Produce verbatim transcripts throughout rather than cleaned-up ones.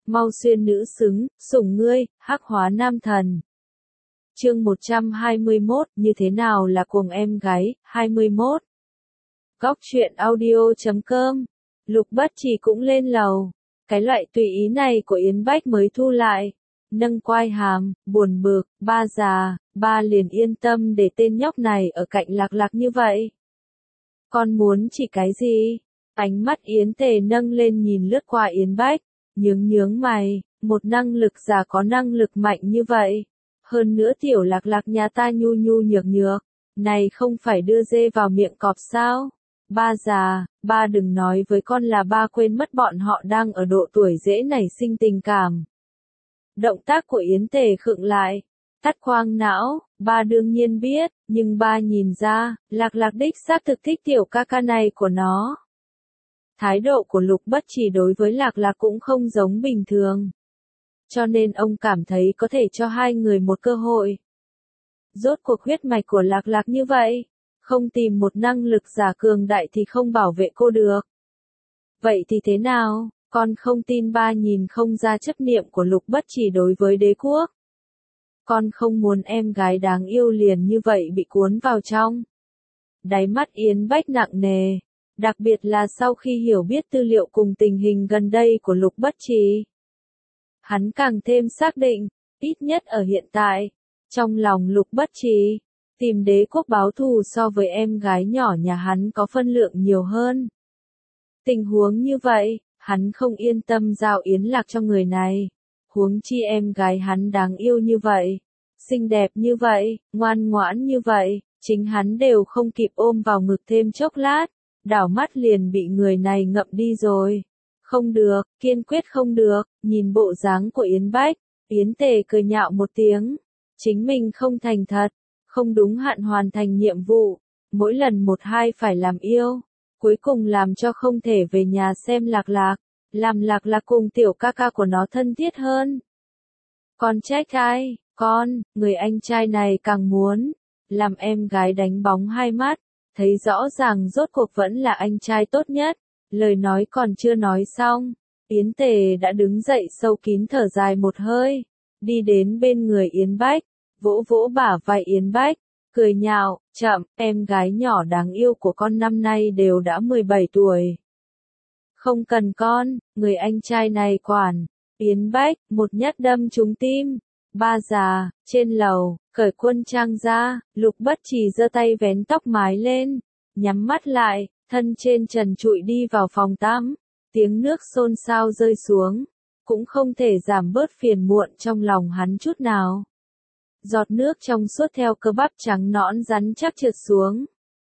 mau xuyên nữ xứng, sủng ngươi, hắc hóa nam thần. Chương một trăm hai mươi mốt, như thế nào là cuồng em gái, hai mươi mốt. Góc truyện audio chấm com. Lục Bất Trì cũng lên lầu. Cái loại tùy ý này của Yến Bách mới thu lại. Nâng quai hàm, buồn bực, ba già, ba liền yên tâm để tên nhóc này ở cạnh Lạc Lạc như vậy. Con muốn chỉ cái gì? Ánh mắt Yến Tề nâng lên nhìn lướt qua Yến Bách, nhướng nhướng mày, một năng lực già có năng lực mạnh như vậy. Hơn nữa tiểu Lạc Lạc nhà ta nhu nhu nhược nhược, này không phải đưa dê vào miệng cọp sao? Ba già, ba đừng nói với con là ba quên mất bọn họ đang ở độ tuổi dễ nảy sinh tình cảm. Động tác của Yến Tề khựng lại, tắt khoang não, ba đương nhiên biết, nhưng ba nhìn ra, Lạc Lạc đích xác thực thích tiểu ca ca này của nó. Thái độ của Lục Bất Trì đối với Lạc Lạc cũng không giống bình thường. Cho nên ông cảm thấy có thể cho hai người một cơ hội. Rốt cuộc huyết mạch của Lạc Lạc như vậy, không tìm một năng lực giả cường đại thì không bảo vệ cô được. Vậy thì thế nào, con không tin ba nhìn không ra chấp niệm của Lục Bất Trì đối với đế quốc. Con không muốn em gái đáng yêu liền như vậy bị cuốn vào trong. Đáy mắt Yến Bách nặng nề, đặc biệt là sau khi hiểu biết tư liệu cùng tình hình gần đây của Lục Bất Trì. Hắn càng thêm xác định, ít nhất ở hiện tại, trong lòng Lục Bất Trì, tìm đế quốc báo thù so với em gái nhỏ nhà hắn có phân lượng nhiều hơn. Tình huống như vậy, hắn không yên tâm giao Yến Lạc cho người này. Huống chi em gái hắn đáng yêu như vậy, xinh đẹp như vậy, ngoan ngoãn như vậy, chính hắn đều không kịp ôm vào ngực thêm chốc lát, đảo mắt liền bị người này ngậm đi rồi. Không được, kiên quyết không được, nhìn bộ dáng của Yến Bách, Yến Tề cười nhạo một tiếng, chính mình không thành thật, không đúng hạn hoàn thành nhiệm vụ, mỗi lần một hai phải làm yêu, cuối cùng làm cho không thể về nhà xem Lạc Lạc, làm Lạc Lạc cùng tiểu ca ca của nó thân thiết hơn. Con trách ai, con, người anh trai này càng muốn, làm em gái đánh bóng hai mắt, thấy rõ ràng rốt cuộc vẫn là anh trai tốt nhất. Lời nói còn chưa nói xong, Yến Tề đã đứng dậy sâu kín thở dài một hơi, đi đến bên người Yến Bách, vỗ vỗ bả vai Yến Bách, cười nhạo, chậm, em gái nhỏ đáng yêu của con năm nay đều đã mười bảy tuổi. Không cần con, người anh trai này quản. Yến Bách, một nhát đâm trúng tim. Ba già, trên lầu, cởi quân trang ra, Lục Bất Trì giơ tay vén tóc mái lên, nhắm mắt lại, thân trên trần trụi đi vào phòng tắm. Tiếng nước xôn xao rơi xuống, cũng không thể giảm bớt phiền muộn trong lòng hắn chút nào. Giọt nước trong suốt theo cơ bắp trắng nõn rắn chắc trượt xuống.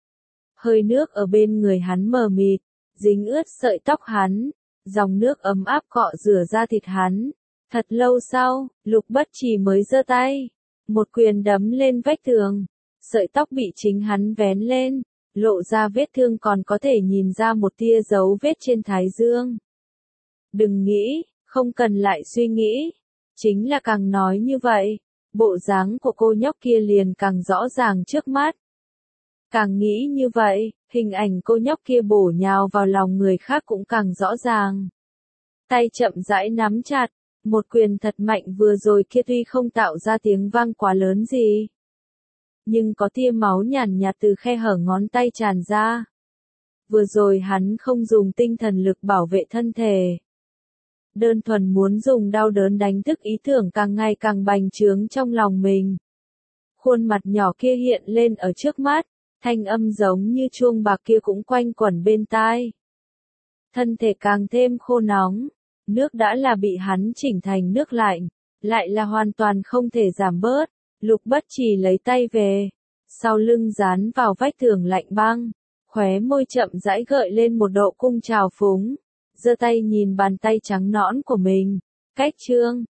Hơi nước ở bên người hắn mờ mịt, dính ướt sợi tóc hắn, dòng nước ấm áp cọ rửa da thịt hắn. Thật lâu sau, Lục Bất Trì mới giơ tay, một quyền đấm lên vách tường, sợi tóc bị chính hắn vén lên, lộ ra vết thương còn có thể nhìn ra một tia dấu vết trên thái dương. Đừng nghĩ, không cần lại suy nghĩ, chính là càng nói như vậy, bộ dáng của cô nhóc kia liền càng rõ ràng trước mắt. Càng nghĩ như vậy, hình ảnh cô nhóc kia bổ nhào vào lòng người khác cũng càng rõ ràng. Tay chậm rãi nắm chặt, một quyền thật mạnh vừa rồi kia tuy không tạo ra tiếng vang quá lớn gì, nhưng có tia máu nhàn nhạt từ khe hở ngón tay tràn ra. Vừa rồi hắn không dùng tinh thần lực bảo vệ thân thể. Đơn thuần muốn dùng đau đớn đánh thức ý tưởng càng ngày càng bành trướng trong lòng mình. Khuôn mặt nhỏ kia hiện lên ở trước mắt, thanh âm giống như chuông bạc kia cũng quanh quẩn bên tai. Thân thể càng thêm khô nóng, nước đã là bị hắn chỉnh thành nước lạnh, lại là hoàn toàn không thể giảm bớt. Lục Bất Trì lấy tay về, sau lưng dán vào vách tường lạnh băng, khóe môi chậm rãi gợi lên một độ cung trào phúng, giơ tay nhìn bàn tay trắng nõn của mình, cách trương,